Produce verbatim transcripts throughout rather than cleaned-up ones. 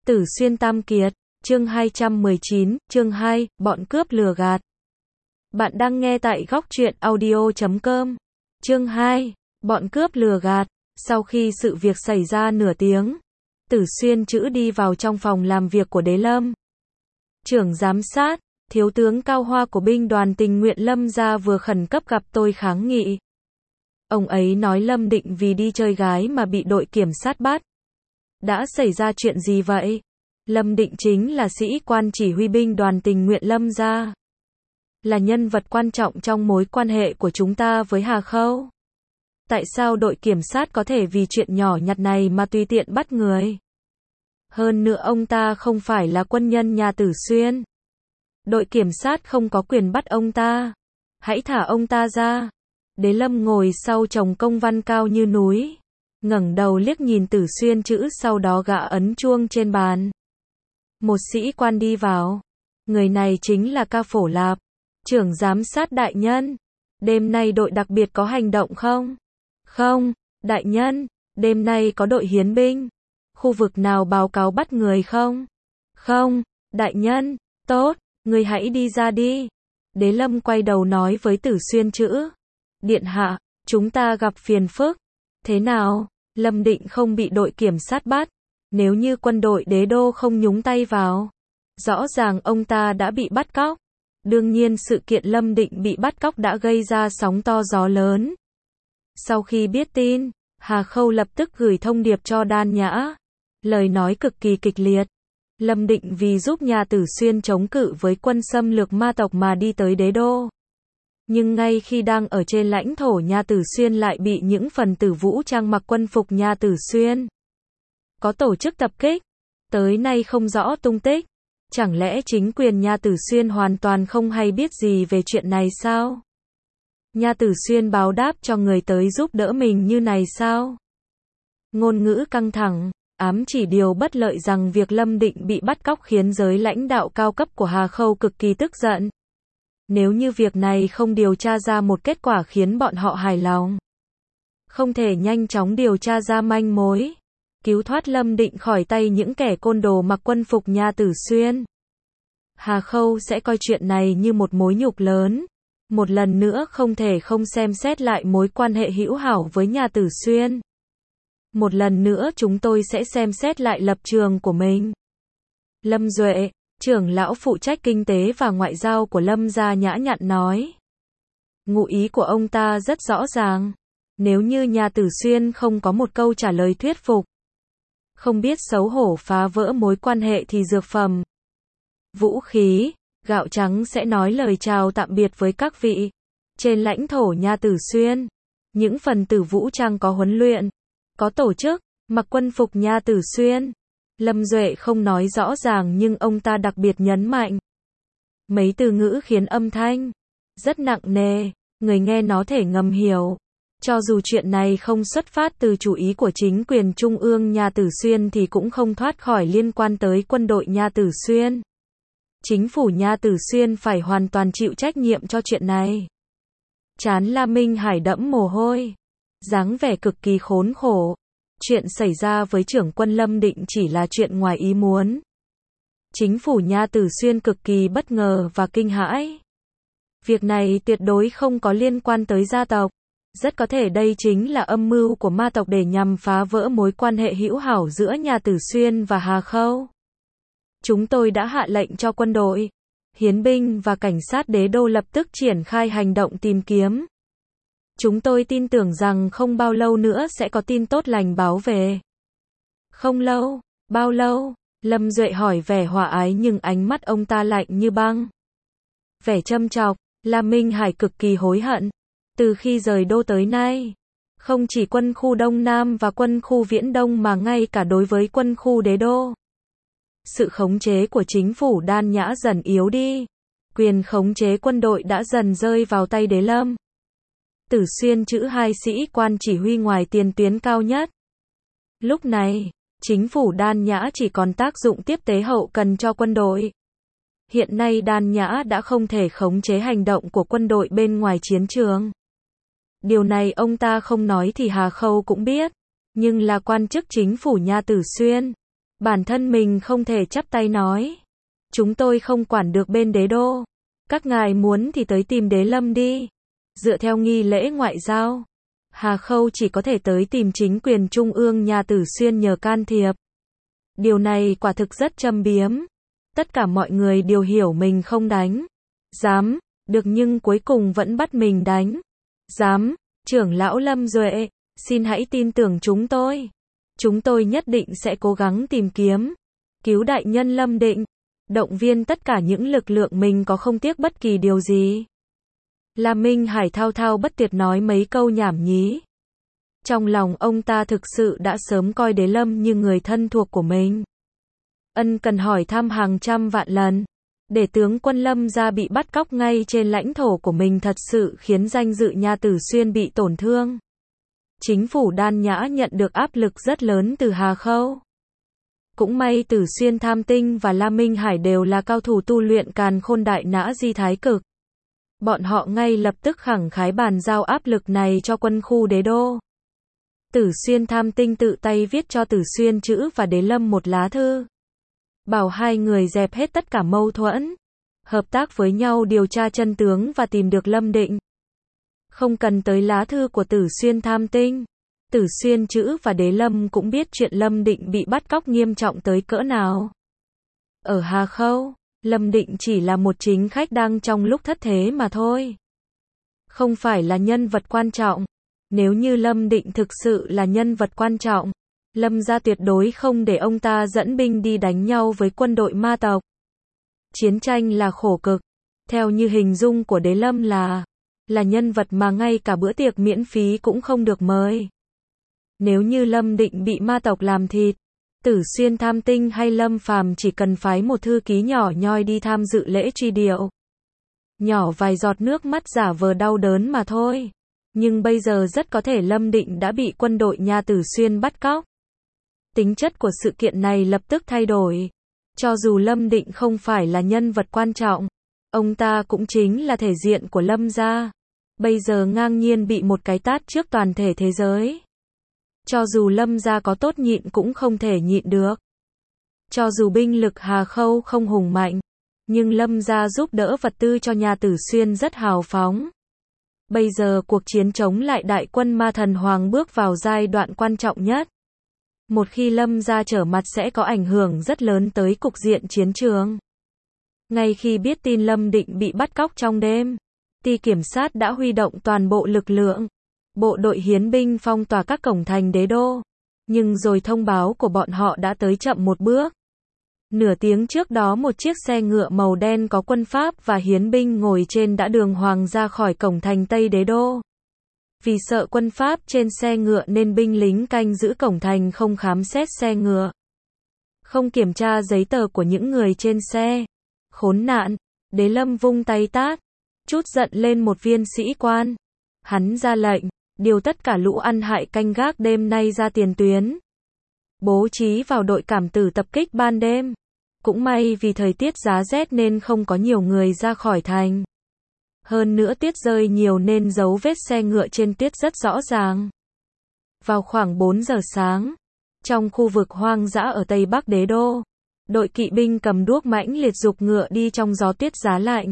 Tử Xuyên Tam Kiệt, chương hai trăm mười chín, chương hai, bọn cướp lừa gạt. Bạn đang nghe tại góc truyện audio chấm com. Chương hai, bọn cướp lừa gạt. Sau khi sự việc xảy ra nửa tiếng, Tử Xuyên chữ đi vào trong phòng làm việc của Đế Lâm. Trưởng giám sát, thiếu tướng Cao Hoa của binh đoàn tình nguyện Lâm gia vừa khẩn cấp gặp tôi kháng nghị. Ông ấy nói Lâm Định vì đi chơi gái mà bị đội kiểm sát bắt. Đã xảy ra chuyện gì vậy? Lâm Định chính là sĩ quan chỉ huy binh đoàn tình nguyện Lâm gia. Là nhân vật quan trọng trong mối quan hệ của chúng ta với Hà Khâu. Tại sao đội kiểm sát có thể vì chuyện nhỏ nhặt này mà tùy tiện bắt người? Hơn nữa ông ta không phải là quân nhân nhà Tử Xuyên. Đội kiểm sát không có quyền bắt ông ta. Hãy thả ông ta ra. Đế Lâm ngồi sau chồng công văn cao như núi, ngẩng đầu liếc nhìn Tử Xuyên chữ, sau đó gã ấn chuông trên bàn. Một sĩ quan đi vào. Người này chính là Ca Phổ Lạp. Trưởng giám sát đại nhân, đêm nay đội đặc biệt có hành động không? Không, đại nhân, đêm nay có đội hiến binh. Khu vực nào báo cáo bắt người không? Không, đại nhân, tốt, người hãy đi ra đi. Đế Lâm quay đầu nói với Tử Xuyên chữ. Điện hạ, chúng ta gặp phiền phức. Thế nào? Lâm Định không bị đội kiểm sát bắt. Nếu như quân đội đế đô không nhúng tay vào, rõ ràng ông ta đã bị bắt cóc. Đương nhiên sự kiện Lâm Định bị bắt cóc đã gây ra sóng to gió lớn. Sau khi biết tin, Hà Khâu lập tức gửi thông điệp cho Đan Nhã. Lời nói cực kỳ kịch liệt. Lâm Định vì giúp nhà Tử Xuyên chống cự với quân xâm lược ma tộc mà đi tới đế đô. Nhưng ngay khi đang ở trên lãnh thổ nhà Tử Xuyên lại bị những phần tử vũ trang mặc quân phục nhà Tử Xuyên có tổ chức tập kích. Tới nay không rõ tung tích. Chẳng lẽ chính quyền nhà Tử Xuyên hoàn toàn không hay biết gì về chuyện này sao? Nhà Tử Xuyên báo đáp cho người tới giúp đỡ mình như này sao? Ngôn ngữ căng thẳng, ám chỉ điều bất lợi rằng việc Lâm Định bị bắt cóc khiến giới lãnh đạo cao cấp của Hà Khâu cực kỳ tức giận. Nếu như việc này không điều tra ra một kết quả khiến bọn họ hài lòng, không thể nhanh chóng điều tra ra manh mối, cứu thoát Lâm Định khỏi tay những kẻ côn đồ mặc quân phục nhà Tử Xuyên, Hà Khâu sẽ coi chuyện này như một mối nhục lớn. Một lần nữa không thể không xem xét lại mối quan hệ hữu hảo với nhà Tử Xuyên. Một lần nữa chúng tôi sẽ xem xét lại lập trường của mình. Lâm Duệ, trưởng lão phụ trách kinh tế và ngoại giao của Lâm gia nhã nhặn nói. Ngụ ý của ông ta rất rõ ràng. Nếu như nhà Tử Xuyên không có một câu trả lời thuyết phục, không biết xấu hổ phá vỡ mối quan hệ thì dược phẩm, vũ khí, gạo trắng sẽ nói lời chào tạm biệt với các vị. Trên lãnh thổ nhà Tử Xuyên, những phần tử vũ trang có huấn luyện, có tổ chức, mặc quân phục nhà Tử Xuyên. Lâm Duệ không nói rõ ràng nhưng ông ta đặc biệt nhấn mạnh. Mấy từ ngữ khiến âm thanh rất nặng nề, người nghe nó thể ngầm hiểu. Cho dù chuyện này không xuất phát từ chủ ý của chính quyền trung ương nhà Tử Xuyên thì cũng không thoát khỏi liên quan tới quân đội nhà Tử Xuyên. Chính phủ nhà Tử Xuyên phải hoàn toàn chịu trách nhiệm cho chuyện này. Trán La Minh Hải đẫm mồ hôi, dáng vẻ cực kỳ khốn khổ. Chuyện xảy ra với trưởng quân Lâm Định chỉ là chuyện ngoài ý muốn. Chính phủ nhà Tử Xuyên cực kỳ bất ngờ và kinh hãi. Việc này tuyệt đối không có liên quan tới gia tộc. Rất có thể đây chính là âm mưu của ma tộc để nhằm phá vỡ mối quan hệ hữu hảo giữa nhà Tử Xuyên và Hà Khâu. Chúng tôi đã hạ lệnh cho quân đội, hiến binh và cảnh sát đế đô lập tức triển khai hành động tìm kiếm. Chúng tôi tin tưởng rằng không bao lâu nữa sẽ có tin tốt lành báo về. Không lâu, bao lâu? Lâm Duệ hỏi vẻ hòa ái nhưng ánh mắt ông ta lạnh như băng. Vẻ châm chọc, La Minh Hải cực kỳ hối hận. Từ khi rời đô tới nay, không chỉ quân khu Đông Nam và quân khu Viễn Đông mà ngay cả đối với quân khu đế đô, sự khống chế của chính phủ Đan Nhã dần yếu đi. Quyền khống chế quân đội đã dần rơi vào tay Đế Lâm. Tử Xuyên chữ hai sĩ quan chỉ huy ngoài tiền tuyến cao nhất. Lúc này, chính phủ Đan Nhã chỉ còn tác dụng tiếp tế hậu cần cho quân đội. Hiện nay Đan Nhã đã không thể khống chế hành động của quân đội bên ngoài chiến trường. Điều này ông ta không nói thì Hà Khâu cũng biết. Nhưng là quan chức chính phủ nhà Tử Xuyên, Bản thân mình không thể chắp tay nói. Chúng tôi không quản được bên đế đô. Các ngài muốn thì tới tìm đế lâm đi. Dựa theo nghi lễ ngoại giao, Hà Khâu chỉ có thể tới tìm chính quyền trung ương nhà Tử Xuyên nhờ can thiệp. Điều này quả thực rất châm biếm. Tất cả mọi người đều hiểu mình không đánh dám được nhưng cuối cùng vẫn bắt mình đánh dám. Trưởng lão Lâm Duệ, xin hãy tin tưởng chúng tôi. Chúng tôi nhất định sẽ cố gắng tìm kiếm, cứu đại nhân Lâm Định, động viên tất cả những lực lượng mình có không tiếc bất kỳ điều gì. La Minh Hải thao thao bất tuyệt nói mấy câu nhảm nhí. Trong lòng ông ta thực sự đã sớm coi Đế Lâm như người thân thuộc của mình. Ân cần hỏi thăm hàng trăm vạn lần. Để tướng quân Lâm gia bị bắt cóc ngay trên lãnh thổ của mình thật sự khiến danh dự nhà Tử Xuyên bị tổn thương. Chính phủ Đan Nhã nhận được áp lực rất lớn từ Hà Khâu. Cũng may Tử Xuyên Tham Tinh và La Minh Hải đều là cao thủ tu luyện Càn Khôn Đại Nã Di Thái Cực. Bọn họ ngay lập tức khẳng khái bàn giao áp lực này cho quân khu đế đô. Tử Xuyên Tham Tinh tự tay viết cho Tử Xuyên Chữ và Đế Lâm một lá thư. Bảo hai người dẹp hết tất cả mâu thuẫn. Hợp tác với nhau điều tra chân tướng và tìm được Lâm Định. Không cần tới lá thư của Tử Xuyên Tham Tinh. Tử Xuyên Chữ và Đế Lâm cũng biết chuyện Lâm Định bị bắt cóc nghiêm trọng tới cỡ nào. Ở Hà Khâu, Lâm Định chỉ là một chính khách đang trong lúc thất thế mà thôi. Không phải là nhân vật quan trọng. Nếu như Lâm Định thực sự là nhân vật quan trọng, Lâm gia tuyệt đối không để ông ta dẫn binh đi đánh nhau với quân đội ma tộc. Chiến tranh là khổ cực. Theo như hình dung của Đế Lâm là, là nhân vật mà ngay cả bữa tiệc miễn phí cũng không được mời. Nếu như Lâm Định bị ma tộc làm thịt, Tử Xuyên Tham Tinh hay Lâm Phàm chỉ cần phái một thư ký nhỏ nhoi đi tham dự lễ truy điệu. Nhỏ vài giọt nước mắt giả vờ đau đớn mà thôi. Nhưng bây giờ rất có thể Lâm Định đã bị quân đội nhà Tử Xuyên bắt cóc. Tính chất của sự kiện này lập tức thay đổi. Cho dù Lâm Định không phải là nhân vật quan trọng, ông ta cũng chính là thể diện của Lâm gia. Bây giờ ngang nhiên bị một cái tát trước toàn thể thế giới. Cho dù Lâm gia có tốt nhịn cũng không thể nhịn được. Cho dù binh lực Hà Khâu không hùng mạnh, nhưng Lâm gia giúp đỡ vật tư cho nhà Tử Xuyên rất hào phóng. Bây giờ cuộc chiến chống lại đại quân Ma Thần Hoàng bước vào giai đoạn quan trọng nhất. Một khi Lâm gia trở mặt sẽ có ảnh hưởng rất lớn tới cục diện chiến trường. Ngay khi biết tin Lâm Định bị bắt cóc trong đêm, ty kiểm sát đã huy động toàn bộ lực lượng. Bộ đội hiến binh phong tỏa các cổng thành đế đô. Nhưng rồi thông báo của bọn họ đã tới chậm một bước. Nửa tiếng trước đó một chiếc xe ngựa màu đen có quân Pháp và hiến binh ngồi trên đã đường hoàng ra khỏi cổng thành Tây đế đô. Vì sợ quân Pháp trên xe ngựa nên binh lính canh giữ cổng thành không khám xét xe ngựa. Không kiểm tra giấy tờ của những người trên xe. Khốn nạn, Đế Lâm vung tay tát. Trút giận lên một viên sĩ quan. Hắn ra lệnh, điều tất cả lũ ăn hại canh gác đêm nay ra tiền tuyến. Bố trí vào đội cảm tử tập kích ban đêm. Cũng may vì thời tiết giá rét nên không có nhiều người ra khỏi thành. Hơn nữa tuyết rơi nhiều nên dấu vết xe ngựa trên tuyết rất rõ ràng. Vào khoảng bốn giờ sáng, trong khu vực hoang dã ở Tây Bắc đế đô, đội kỵ binh cầm đuốc mãnh liệt giục ngựa đi trong gió tuyết giá lạnh.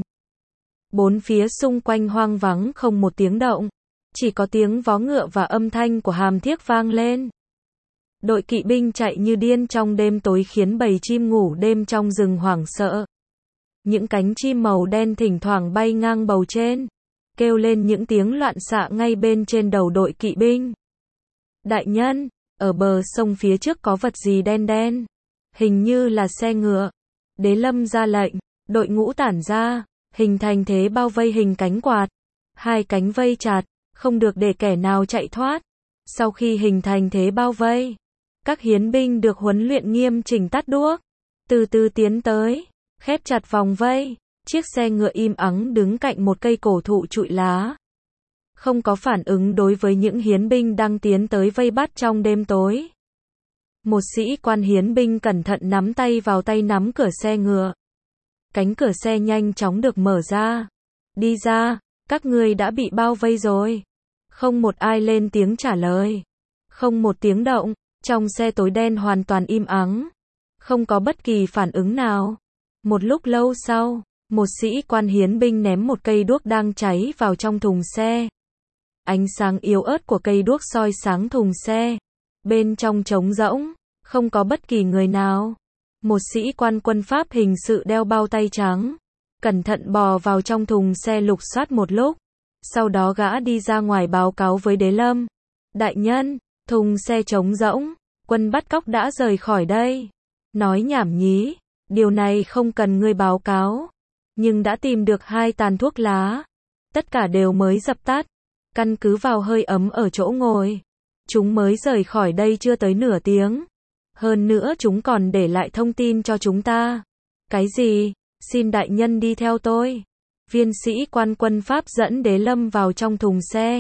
Bốn phía xung quanh hoang vắng không một tiếng động, chỉ có tiếng vó ngựa và âm thanh của hàm thiếc vang lên. Đội kỵ binh chạy như điên trong đêm tối khiến bầy chim ngủ đêm trong rừng hoảng sợ. Những cánh chim màu đen thỉnh thoảng bay ngang bầu trên, kêu lên những tiếng loạn xạ ngay bên trên đầu đội kỵ binh. Đại nhân, ở bờ sông phía trước có vật gì đen đen, hình như là xe ngựa. Đế Lâm ra lệnh, đội ngũ tản ra, hình thành thế bao vây hình cánh quạt. Hai cánh vây chặt, không được để kẻ nào chạy thoát. Sau khi hình thành thế bao vây, các hiến binh được huấn luyện nghiêm chỉnh tắt đuốc, từ từ tiến tới, khép chặt vòng vây. Chiếc xe ngựa im ắng đứng cạnh một cây cổ thụ trụi lá, không có phản ứng đối với những hiến binh đang tiến tới vây bắt trong đêm tối. Một sĩ quan hiến binh cẩn thận nắm tay vào tay nắm cửa xe ngựa. Cánh cửa xe nhanh chóng được mở ra. Đi ra, các ngươi đã bị bao vây rồi. Không một ai lên tiếng trả lời. Không một tiếng động, trong xe tối đen hoàn toàn im ắng. không có bất kỳ phản ứng nào. Một lúc lâu sau, một sĩ quan hiến binh ném một cây đuốc đang cháy vào trong thùng xe. Ánh sáng yếu ớt của cây đuốc soi sáng thùng xe. Bên trong trống rỗng, không có bất kỳ người nào. Một sĩ quan quân Pháp hình sự đeo bao tay trắng, cẩn thận bò vào trong thùng xe lục soát một lúc. Sau đó gã đi ra ngoài báo cáo với Đế Lâm. Đại nhân, thùng xe trống rỗng, quân bắt cóc đã rời khỏi đây. Nói nhảm nhí, điều này không cần ngươi báo cáo. Nhưng đã tìm được hai tàn thuốc lá. Tất cả đều mới dập tắt. Căn cứ vào hơi ấm ở chỗ ngồi. Chúng mới rời khỏi đây chưa tới nửa tiếng. Hơn nữa chúng còn để lại thông tin cho chúng ta. Cái gì? Xin đại nhân đi theo tôi. Viên sĩ quan quân Pháp dẫn Đế Lâm vào trong thùng xe.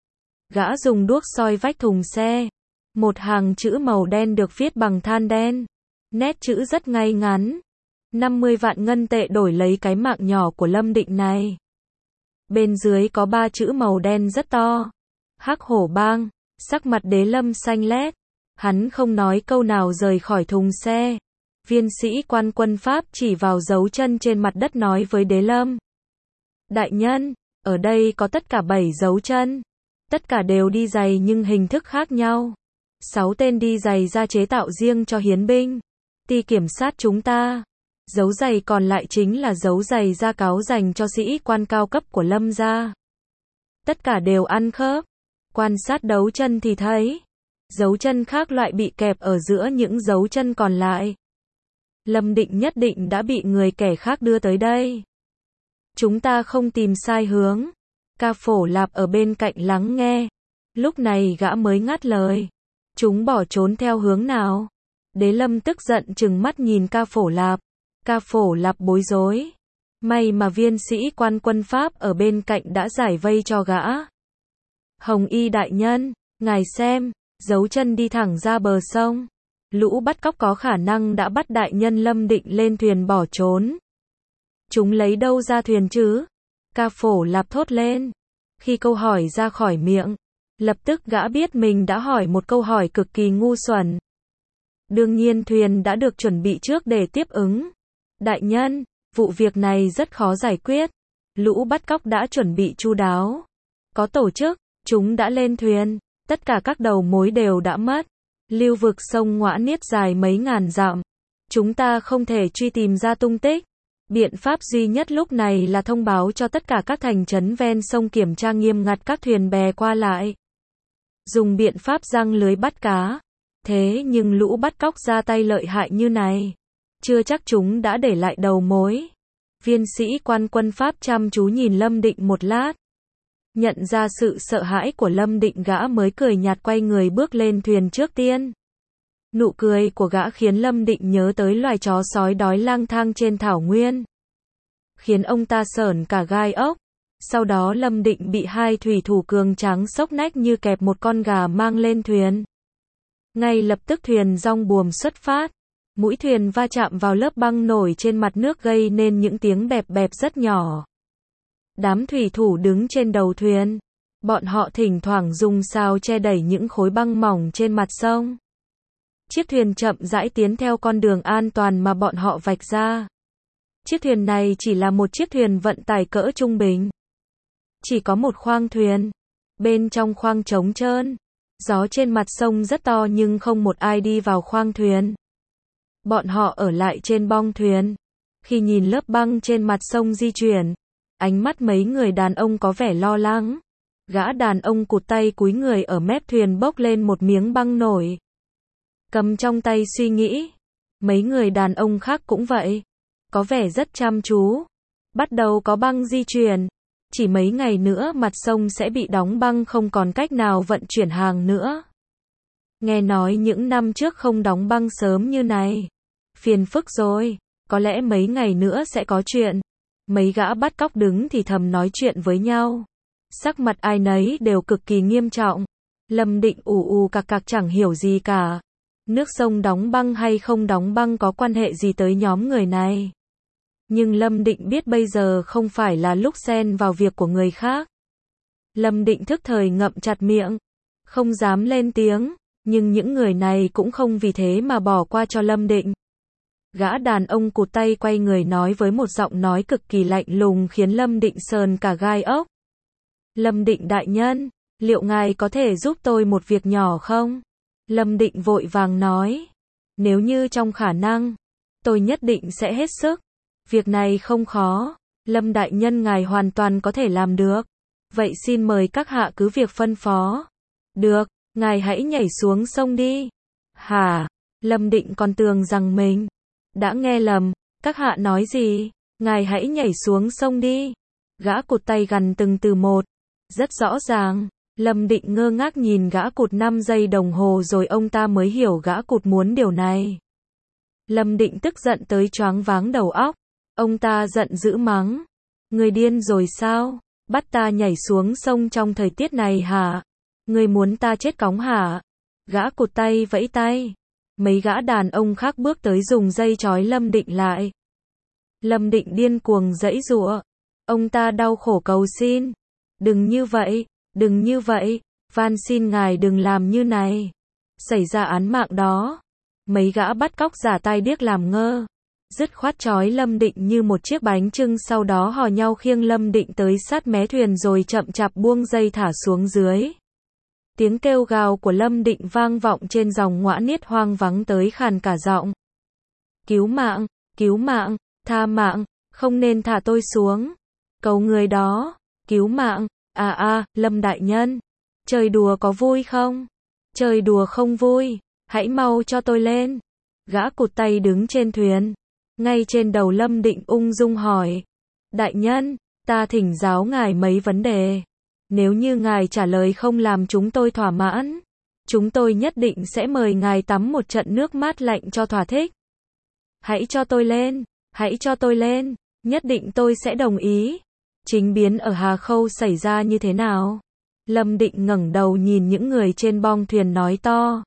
Gã dùng đuốc soi vách thùng xe. Một hàng chữ màu đen được viết bằng than đen. Nét chữ rất ngay ngắn. năm mươi vạn ngân tệ đổi lấy cái mạng nhỏ của Lâm Định này. Bên dưới có ba chữ màu đen rất to. Hắc Hổ Bang. Sắc mặt Đế Lâm xanh lét. Hắn không nói câu nào rời khỏi thùng xe. Viên sĩ quan quân Pháp chỉ vào dấu chân trên mặt đất nói với Đế Lâm. Đại nhân, ở đây có tất cả bảy dấu chân. Tất cả đều đi giày nhưng hình thức khác nhau. Sáu tên đi giày da chế tạo riêng cho hiến binh. Ty kiểm sát chúng ta. Dấu giày còn lại chính là dấu giày da cáo dành cho sĩ quan cao cấp của Lâm gia. Tất cả đều ăn khớp. Quan sát đấu chân thì thấy. Dấu chân khác loại bị kẹp ở giữa những dấu chân còn lại. Lâm Định nhất định đã bị người kẻ khác đưa tới đây. Chúng ta không tìm sai hướng. Ca Phổ Lạp ở bên cạnh lắng nghe. Lúc này gã mới ngắt lời. Chúng bỏ trốn theo hướng nào? Đế Lâm tức giận trừng mắt nhìn Ca Phổ Lạp. Ca Phổ Lạp bối rối. May mà viên sĩ quan quân Pháp ở bên cạnh đã giải vây cho gã. Hồng Y đại nhân, ngài xem, dấu chân đi thẳng ra bờ sông. Lũ bắt cóc có khả năng đã bắt đại nhân Lâm Định lên thuyền bỏ trốn. Chúng lấy đâu ra thuyền chứ? Ca Phổ Lạp thốt lên. Khi câu hỏi ra khỏi miệng, lập tức gã biết mình đã hỏi một câu hỏi cực kỳ ngu xuẩn. Đương nhiên thuyền đã được chuẩn bị trước để tiếp ứng. Đại nhân, vụ việc này rất khó giải quyết. Lũ bắt cóc đã chuẩn bị chu đáo. Có tổ chức, chúng đã lên thuyền. Tất cả các đầu mối đều đã mất. Lưu vực sông Ngoã Niết dài mấy ngàn dặm. Chúng ta không thể truy tìm ra tung tích. Biện pháp duy nhất lúc này là thông báo cho tất cả các thành trấn ven sông kiểm tra nghiêm ngặt các thuyền bè qua lại. Dùng biện pháp giăng lưới bắt cá. Thế nhưng lũ bắt cóc ra tay lợi hại như này. Chưa chắc chúng đã để lại đầu mối. Viên sĩ quan quân Pháp chăm chú nhìn Lâm Định một lát. Nhận ra sự sợ hãi của Lâm Định gã mới cười nhạt quay người bước lên thuyền trước tiên. Nụ cười của gã khiến Lâm Định nhớ tới loài chó sói đói lang thang trên thảo nguyên. Khiến ông ta sởn cả gai ốc. Sau đó Lâm Định bị hai thủy thủ cường tráng xốc nách như kẹp một con gà mang lên thuyền. Ngay lập tức thuyền rong buồm xuất phát. Mũi thuyền va chạm vào lớp băng nổi trên mặt nước gây nên những tiếng bẹp bẹp rất nhỏ. Đám thủy thủ đứng trên đầu thuyền. Bọn họ thỉnh thoảng dùng sào che đẩy những khối băng mỏng trên mặt sông. Chiếc thuyền chậm rãi tiến theo con đường an toàn mà bọn họ vạch ra. Chiếc thuyền này chỉ là một chiếc thuyền vận tải cỡ trung bình. Chỉ có một khoang thuyền. Bên trong khoang trống trơn. Gió trên mặt sông rất to nhưng không một ai đi vào khoang thuyền. Bọn họ ở lại trên bong thuyền. Khi nhìn lớp băng trên mặt sông di chuyển, ánh mắt mấy người đàn ông có vẻ lo lắng. Gã đàn ông cụt tay cúi người ở mép thuyền bốc lên một miếng băng nổi. Cầm trong tay suy nghĩ. Mấy người đàn ông khác cũng vậy. Có vẻ rất chăm chú. Bắt đầu có băng di chuyển. Chỉ mấy ngày nữa mặt sông sẽ bị đóng băng không còn cách nào vận chuyển hàng nữa. Nghe nói những năm trước không đóng băng sớm như này. Phiền phức rồi. Có lẽ mấy ngày nữa sẽ có chuyện. Mấy gã bắt cóc đứng thì thầm nói chuyện với nhau. Sắc mặt ai nấy đều cực kỳ nghiêm trọng. Lâm Định ù ù cặc cặc chẳng hiểu gì cả. Nước sông đóng băng hay không đóng băng có quan hệ gì tới nhóm người này. Nhưng Lâm Định biết bây giờ không phải là lúc xen vào việc của người khác. Lâm Định thức thời ngậm chặt miệng. Không dám lên tiếng. Nhưng những người này cũng không vì thế mà bỏ qua cho Lâm Định. Gã đàn ông cụt tay quay người nói với một giọng nói cực kỳ lạnh lùng khiến Lâm Định sờn cả gai ốc. Lâm Định đại nhân, liệu ngài có thể giúp tôi một việc nhỏ không? Lâm Định vội vàng nói. Nếu như trong khả năng, tôi nhất định sẽ hết sức. Việc này không khó. Lâm đại nhân ngài hoàn toàn có thể làm được. Vậy xin mời các hạ cứ việc phân phó. Được, ngài hãy nhảy xuống sông đi. Hả? Lâm Định còn tưởng rằng mình đã nghe lầm. Các hạ nói gì? Ngài hãy nhảy xuống sông đi. Gã cụt tay gằn từng từ một. Rất rõ ràng. Lâm Định ngơ ngác nhìn gã cụt năm giây đồng hồ rồi ông ta mới hiểu gã cụt muốn điều này. Lâm Định tức giận tới choáng váng đầu óc. Ông ta giận dữ mắng. Người điên rồi sao? Bắt ta nhảy xuống sông trong thời tiết này hả? Người muốn ta chết cóng hả? Gã cụt tay vẫy tay. Mấy gã đàn ông khác bước tới dùng dây trói Lâm Định lại. Lâm Định điên cuồng giãy giụa. Ông ta đau khổ cầu xin. Đừng như vậy, đừng như vậy, van xin ngài đừng làm như này. Xảy ra án mạng đó. Mấy gã bắt cóc giả tai điếc làm ngơ. Dứt khoát trói Lâm Định như một chiếc bánh chưng, sau đó hò nhau khiêng Lâm Định tới sát mé thuyền rồi chậm chạp buông dây thả xuống dưới. Tiếng kêu gào của Lâm Định vang vọng trên dòng Ngoã Niết hoang vắng tới khàn cả giọng. Cứu mạng, cứu mạng, tha mạng, không nên thả tôi xuống. Cầu người đó, cứu mạng, à à, Lâm đại nhân. Chơi đùa có vui không? Chơi đùa không vui, hãy mau cho tôi lên. Gã cụt tay đứng trên thuyền. Ngay trên đầu Lâm Định ung dung hỏi. Đại nhân, ta thỉnh giáo ngài mấy vấn đề. Nếu như ngài trả lời không làm chúng tôi thỏa mãn, chúng tôi nhất định sẽ mời ngài tắm một trận nước mát lạnh cho thỏa thích. Hãy cho tôi lên, hãy cho tôi lên, nhất định tôi sẽ đồng ý. Chính biến ở Hà Khâu xảy ra như thế nào? Lâm Định ngẩng đầu nhìn những người trên bong thuyền nói to.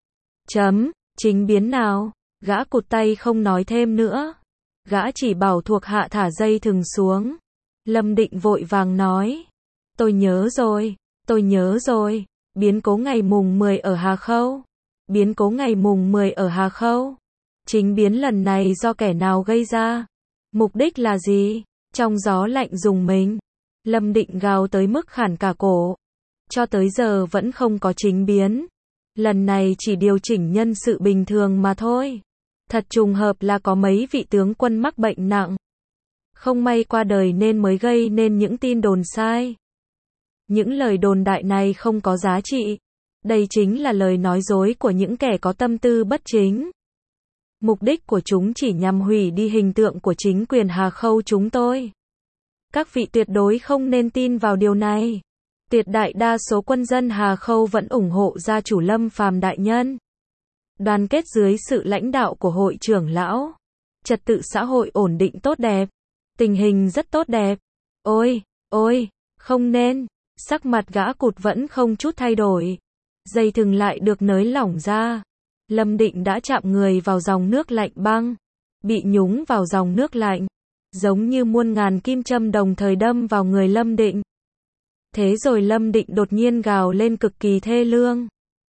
Chấm, chính biến nào? Gã cụt tay không nói thêm nữa. Gã chỉ bảo thuộc hạ thả dây thừng xuống. Lâm Định vội vàng nói. Tôi nhớ rồi, tôi nhớ rồi. Biến cố ngày mùng mười ở Hà Khâu. Biến cố ngày mùng mười ở Hà Khâu. Chính biến lần này do kẻ nào gây ra? Mục đích là gì? Trong gió lạnh rùng mình. Lâm Định gào tới mức khản cả cổ. Cho tới giờ vẫn không có chính biến. Lần này chỉ điều chỉnh nhân sự bình thường mà thôi. Thật trùng hợp là có mấy vị tướng quân mắc bệnh nặng. Không may qua đời nên mới gây nên những tin đồn sai. Những lời đồn đại này không có giá trị. Đây chính là lời nói dối của những kẻ có tâm tư bất chính. Mục đích của chúng chỉ nhằm hủy đi hình tượng của chính quyền Hà Khâu chúng tôi. Các vị tuyệt đối không nên tin vào điều này. Tuyệt đại đa số quân dân Hà Khâu vẫn ủng hộ gia chủ Lâm Phàm đại nhân. Đoàn kết dưới sự lãnh đạo của hội trưởng lão. Trật tự xã hội ổn định tốt đẹp. Tình hình rất tốt đẹp. Ôi, ôi, không nên. Sắc mặt gã cụt vẫn không chút thay đổi. Dây thừng lại được nới lỏng ra. Lâm Định đã chạm người vào dòng nước lạnh băng. Bị nhúng vào dòng nước lạnh. Giống như muôn ngàn kim châm đồng thời đâm vào người Lâm Định. Thế rồi Lâm Định đột nhiên gào lên cực kỳ thê lương.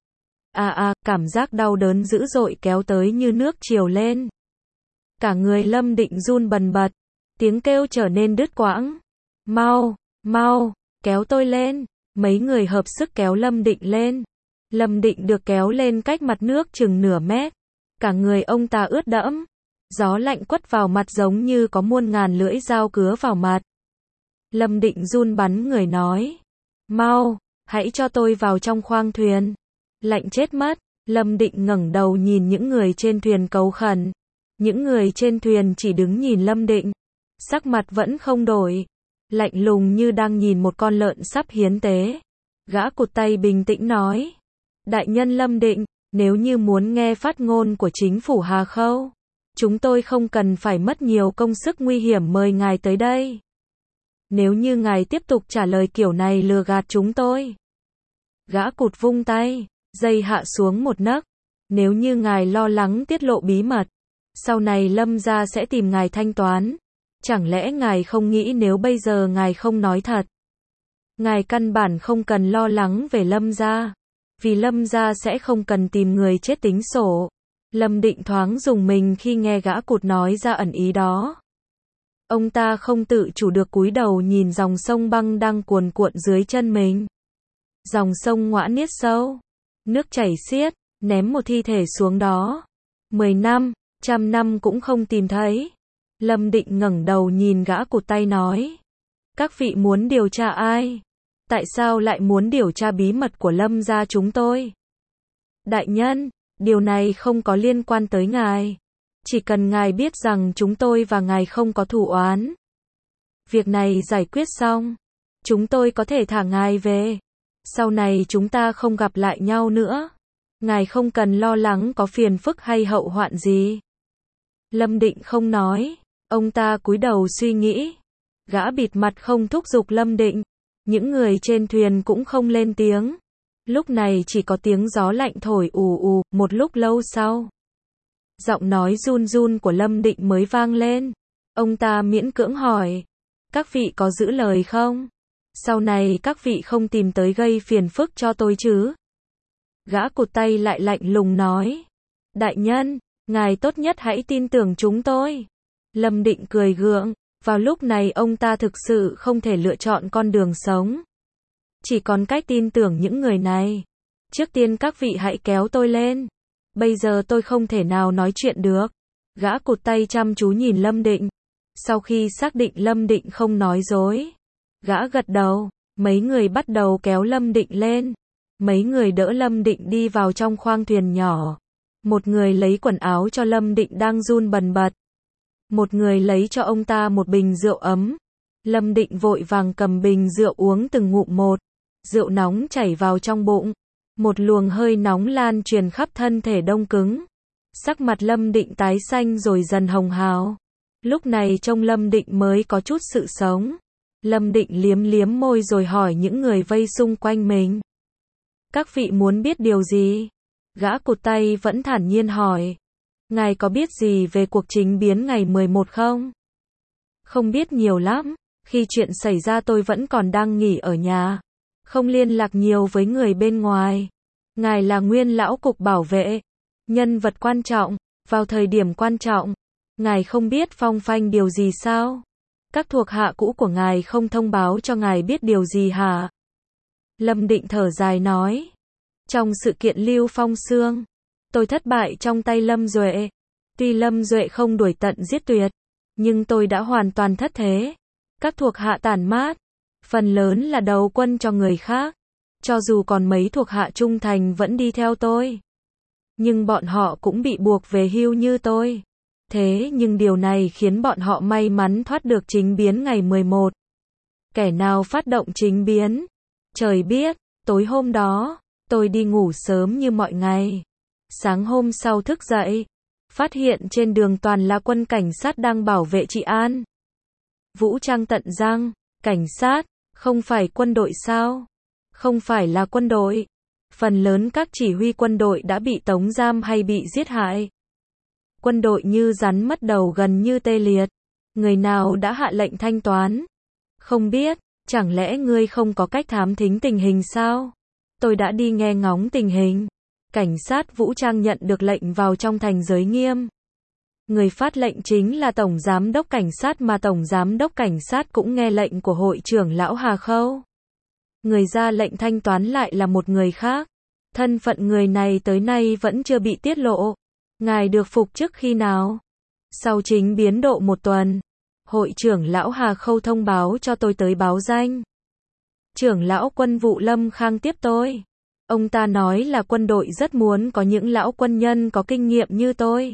À à, cảm giác đau đớn dữ dội kéo tới như nước triều lên. Cả người Lâm Định run bần bật. Tiếng kêu trở nên đứt quãng. Mau, mau, kéo tôi lên. Mấy người hợp sức kéo Lâm Định lên. Lâm Định được kéo lên cách mặt nước chừng nửa mét. Cả người ông ta ướt đẫm. Gió lạnh quất vào mặt giống như có muôn ngàn lưỡi dao cứa vào mặt. Lâm Định run bắn người nói. Mau, hãy cho tôi vào trong khoang thuyền. Lạnh chết mất. Lâm Định ngẩng đầu nhìn những người trên thuyền cầu khẩn. Những người trên thuyền chỉ đứng nhìn Lâm Định. Sắc mặt vẫn không đổi. Lạnh lùng như đang nhìn một con lợn sắp hiến tế. Gã cụt tay bình tĩnh nói. Đại nhân Lâm Định, nếu như muốn nghe phát ngôn của chính phủ Hà Khâu, chúng tôi không cần phải mất nhiều công sức nguy hiểm mời ngài tới đây. Nếu như ngài tiếp tục trả lời kiểu này lừa gạt chúng tôi. Gã cụt vung tay, dây hạ xuống một nấc. Nếu như ngài lo lắng tiết lộ bí mật, sau này Lâm gia sẽ tìm ngài thanh toán. Chẳng lẽ ngài không nghĩ nếu bây giờ ngài không nói thật, ngài căn bản không cần lo lắng về Lâm gia, vì Lâm gia sẽ không cần tìm người chết tính sổ. Lâm Định thoáng rùng mình khi nghe gã cụt nói ra ẩn ý đó. Ông ta không tự chủ được cúi đầu nhìn dòng sông băng đang cuồn cuộn dưới chân mình. Dòng sông ngoã niết sâu, nước chảy xiết, ném một thi thể xuống đó. Mười năm, trăm năm cũng không tìm thấy. Lâm Định ngẩng đầu nhìn gã cụt tay nói. Các vị muốn điều tra ai? Tại sao lại muốn điều tra bí mật của Lâm gia chúng tôi? Đại nhân, điều này không có liên quan tới ngài. Chỉ cần ngài biết rằng chúng tôi và ngài không có thù oán. Việc này giải quyết xong, chúng tôi có thể thả ngài về. Sau này chúng ta không gặp lại nhau nữa. Ngài không cần lo lắng có phiền phức hay hậu hoạn gì. Lâm Định không nói, ông ta cúi đầu suy nghĩ. Gã bịt mặt không thúc giục Lâm Định. Những người trên thuyền cũng không lên tiếng. Lúc này chỉ có tiếng gió lạnh thổi ù ù, một lúc lâu sau. Giọng nói run run của Lâm Định mới vang lên. Ông ta miễn cưỡng hỏi. Các vị có giữ lời không? Sau này các vị không tìm tới gây phiền phức cho tôi chứ? Gã cụt tay lại lạnh lùng nói. Đại nhân, ngài tốt nhất hãy tin tưởng chúng tôi. Lâm Định cười gượng. Vào lúc này ông ta thực sự không thể lựa chọn con đường sống. Chỉ còn cách tin tưởng những người này. Trước tiên các vị hãy kéo tôi lên. Bây giờ tôi không thể nào nói chuyện được. Gã cụt tay chăm chú nhìn Lâm Định. Sau khi xác định Lâm Định không nói dối, gã gật đầu. Mấy người bắt đầu kéo Lâm Định lên. Mấy người đỡ Lâm Định đi vào trong khoang thuyền nhỏ. Một người lấy quần áo cho Lâm Định đang run bần bật. Một người lấy cho ông ta một bình rượu ấm. Lâm Định vội vàng cầm bình rượu uống từng ngụm một. Rượu nóng chảy vào trong bụng. Một luồng hơi nóng lan truyền khắp thân thể đông cứng. Sắc mặt Lâm Định tái xanh rồi dần hồng hào. Lúc này trông Lâm Định mới có chút sự sống. Lâm Định liếm liếm môi rồi hỏi những người vây xung quanh mình. Các vị muốn biết điều gì? Gã cụt tay vẫn thản nhiên hỏi. Ngài có biết gì về cuộc chính biến ngày mười một không? Không biết nhiều lắm. Khi chuyện xảy ra tôi vẫn còn đang nghỉ ở nhà. Không liên lạc nhiều với người bên ngoài. Ngài là nguyên lão cục bảo vệ. Nhân vật quan trọng. Vào thời điểm quan trọng. Ngài không biết phong phanh điều gì sao? Các thuộc hạ cũ của ngài không thông báo cho ngài biết điều gì hả? Lâm Định thở dài nói. Trong sự kiện Lưu Phong Xương, tôi thất bại trong tay Lâm Duệ. Tuy Lâm Duệ không đuổi tận giết tuyệt, nhưng tôi đã hoàn toàn thất thế. Các thuộc hạ tản mát, phần lớn là đầu quân cho người khác. Cho dù còn mấy thuộc hạ trung thành vẫn đi theo tôi, nhưng bọn họ cũng bị buộc về hưu như tôi. Thế nhưng điều này khiến bọn họ may mắn thoát được chính biến ngày mười một. Kẻ nào phát động chính biến? Trời biết, tối hôm đó, tôi đi ngủ sớm như mọi ngày. Sáng hôm sau thức dậy, phát hiện trên đường toàn là quân cảnh sát đang bảo vệ trị an. Vũ trang tận răng, cảnh sát, không phải quân đội sao? Không phải là quân đội. Phần lớn các chỉ huy quân đội đã bị tống giam hay bị giết hại. Quân đội như rắn mất đầu gần như tê liệt. Người nào đã hạ lệnh thanh toán? Không biết, chẳng lẽ ngươi không có cách thám thính tình hình sao? Tôi đã đi nghe ngóng tình hình. Cảnh sát vũ trang nhận được lệnh vào trong thành giới nghiêm. Người phát lệnh chính là Tổng Giám đốc Cảnh sát mà Tổng Giám đốc Cảnh sát cũng nghe lệnh của hội trưởng lão Hà Khâu. Người ra lệnh thanh toán lại là một người khác. Thân phận người này tới nay vẫn chưa bị tiết lộ. Ngài được phục chức khi nào? Sau chính biến độ một tuần, hội trưởng lão Hà Khâu thông báo cho tôi tới báo danh. Trưởng lão quân vụ Lâm Khang tiếp tôi. Ông ta nói là quân đội rất muốn có những lão quân nhân có kinh nghiệm như tôi.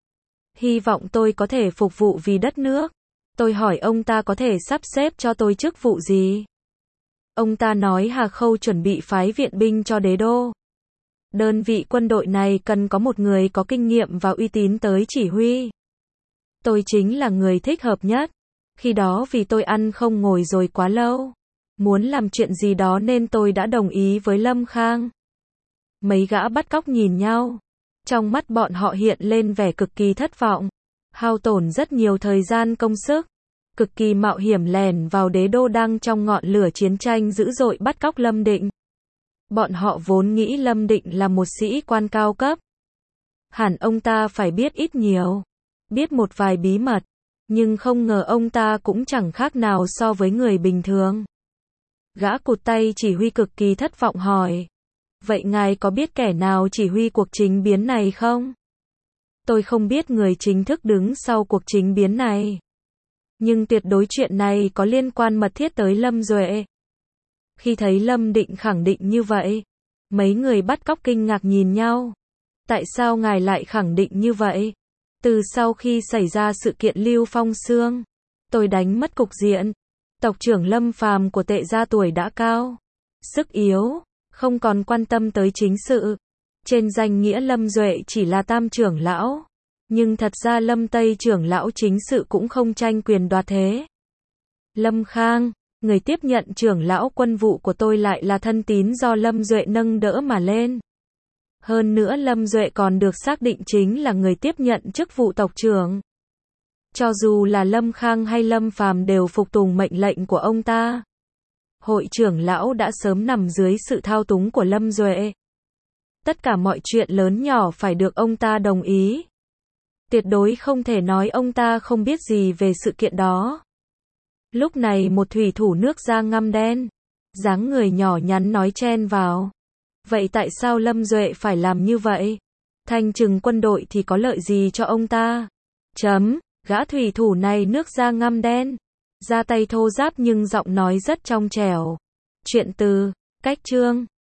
Hy vọng tôi có thể phục vụ vì đất nước. Tôi hỏi ông ta có thể sắp xếp cho tôi chức vụ gì. Ông ta nói Hà Khâu chuẩn bị phái viện binh cho đế đô. Đơn vị quân đội này cần có một người có kinh nghiệm và uy tín tới chỉ huy. Tôi chính là người thích hợp nhất. Khi đó vì tôi ăn không ngồi rồi quá lâu. Muốn làm chuyện gì đó nên tôi đã đồng ý với Lâm Khang. Mấy gã bắt cóc nhìn nhau. Trong mắt bọn họ hiện lên vẻ cực kỳ thất vọng. Hao tổn rất nhiều thời gian công sức. Cực kỳ mạo hiểm lẻn vào đế đô đang trong ngọn lửa chiến tranh dữ dội bắt cóc Lâm Định. Bọn họ vốn nghĩ Lâm Định là một sĩ quan cao cấp. Hẳn ông ta phải biết ít nhiều, biết một vài bí mật, nhưng không ngờ ông ta cũng chẳng khác nào so với người bình thường. Gã cụt tay chỉ huy cực kỳ thất vọng hỏi. Vậy ngài có biết kẻ nào chỉ huy cuộc chính biến này không? Tôi không biết người chính thức đứng sau cuộc chính biến này. Nhưng tuyệt đối chuyện này có liên quan mật thiết tới Lâm Duệ. Khi thấy Lâm Định khẳng định như vậy, mấy người bắt cóc kinh ngạc nhìn nhau. Tại sao ngài lại khẳng định như vậy? Từ sau khi xảy ra sự kiện Lưu Phong Xương, tôi đánh mất cục diện. Tộc trưởng Lâm Phàm của Tệ gia tuổi đã cao, sức yếu, không còn quan tâm tới chính sự. Trên danh nghĩa Lâm Duệ chỉ là tam trưởng lão, nhưng thật ra Lâm Tây trưởng lão chính sự cũng không tranh quyền đoạt thế. Lâm Khang, người tiếp nhận trưởng lão quân vụ của tôi lại là thân tín do Lâm Duệ nâng đỡ mà lên. Hơn nữa Lâm Duệ còn được xác định chính là người tiếp nhận chức vụ tộc trưởng. Cho dù là Lâm Khang hay Lâm Phàm đều phục tùng mệnh lệnh của ông ta. Hội trưởng lão đã sớm nằm dưới sự thao túng của Lâm Duệ. Tất cả mọi chuyện lớn nhỏ phải được ông ta đồng ý. Tuyệt đối không thể nói ông ta không biết gì về sự kiện đó. Lúc này một thủy thủ nước da ngăm đen, dáng người nhỏ nhắn nói chen vào. Vậy tại sao Lâm Duệ phải làm như vậy? Thanh trừng quân đội thì có lợi gì cho ông ta? Chấm, gã thủy thủ này nước da ngăm đen, da tay thô ráp nhưng giọng nói rất trong trẻo. Chuyện từ, cách chương.